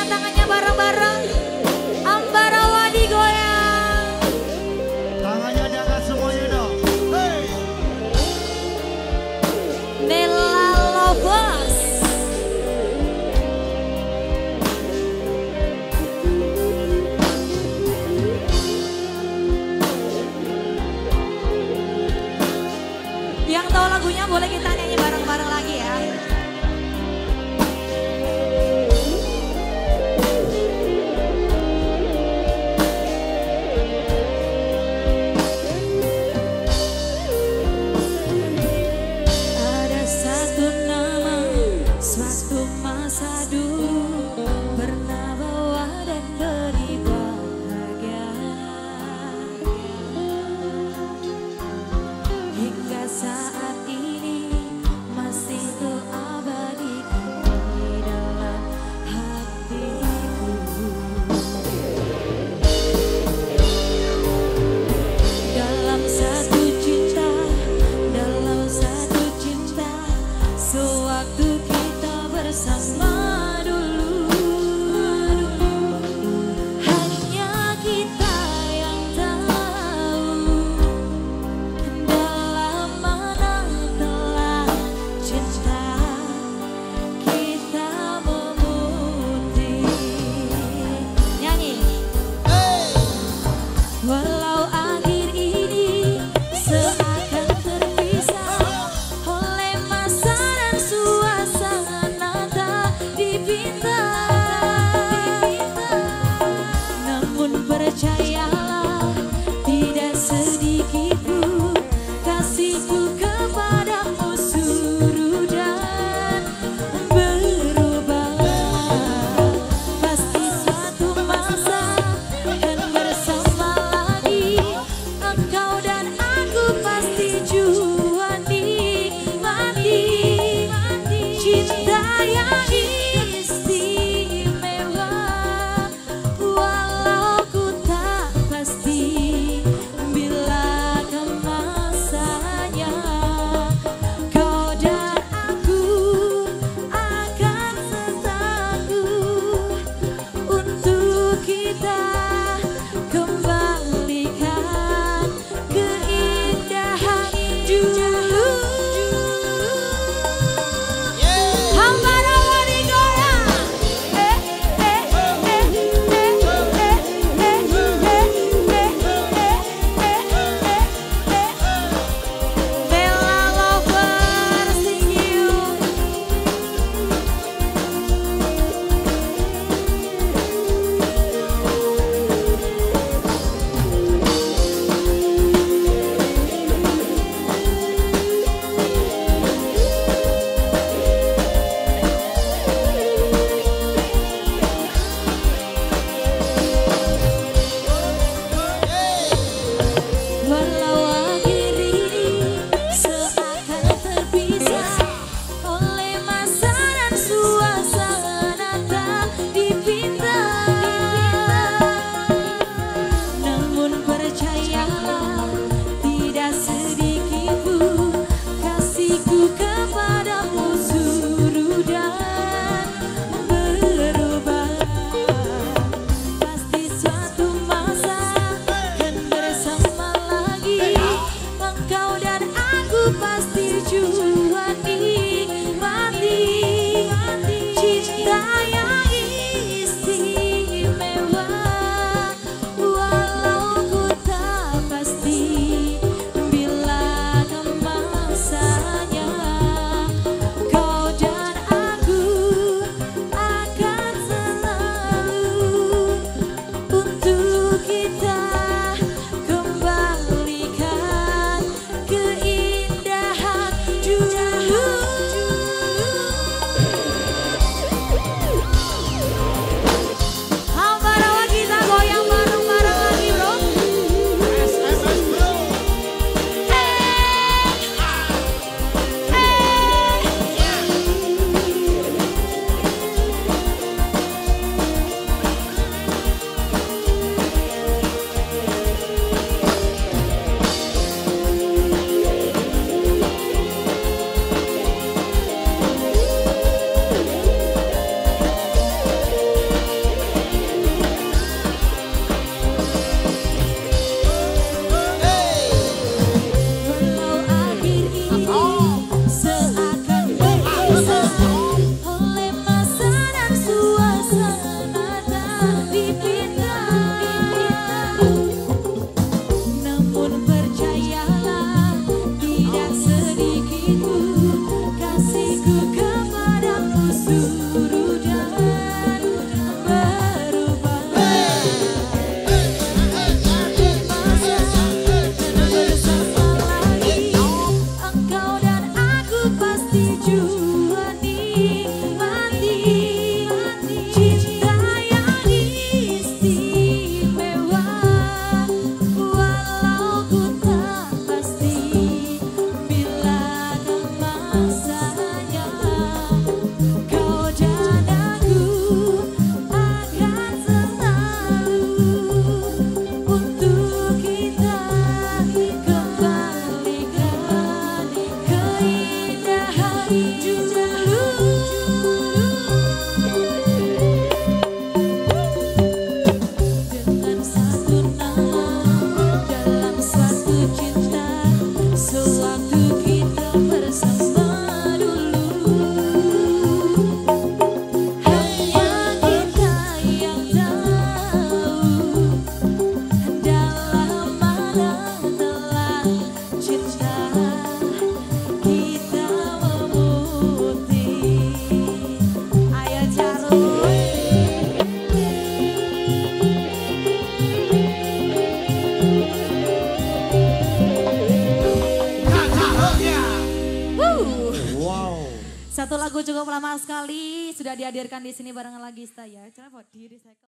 Angkat tangannya bareng-bareng. Ambarawa digoyang. Tangannya diangkat semuanya dong. Hey. Nella Lovers. Yang tahu lagunya boleh kita nyanyi bareng-bareng lagi ya. Ada satu nama, suatu masa dulu pernah bawa dan beri bahagia. Hingga saat ini masih kuabadikan di dalam hatiku. Dalam satu cinta, sewaktu kita bersama dulu, hanya kita yang tahu dalam mana telah cinta kita memutih. Nyanyi. Walau akhir ini seakan terpisah oleh masa dan suasana tak dipinta, namun percayalah tidak sedikit pun kasihku kepadamu suruh dan berubah. Pasti suatu masa akan bersama lagi, engkau dan aku pasti jua nikmati cinta yang istimewa. Walau ku tak pasti bila ke masanya, kau dan aku akan setaku untuk kita kembalikan keindahan dulu. Ambarawa digoyang. Nella Lovers, thank you. Walau akhir ini seakan terpisah oleh masa dan suasana tak dipinta, namun percayalah tidak sedikit pun kasihku kepadamu suruh dan berubah. Pasti suatu masa akan bersama lagi, engkau dan aku pasti jua nikmati cinta yang istimewa. Walau ku tak pasti bila ke masanya, Satu lagu cukup lama sekali sudah dihadirkan di sini barengan lagi saya. Kenapa diri saya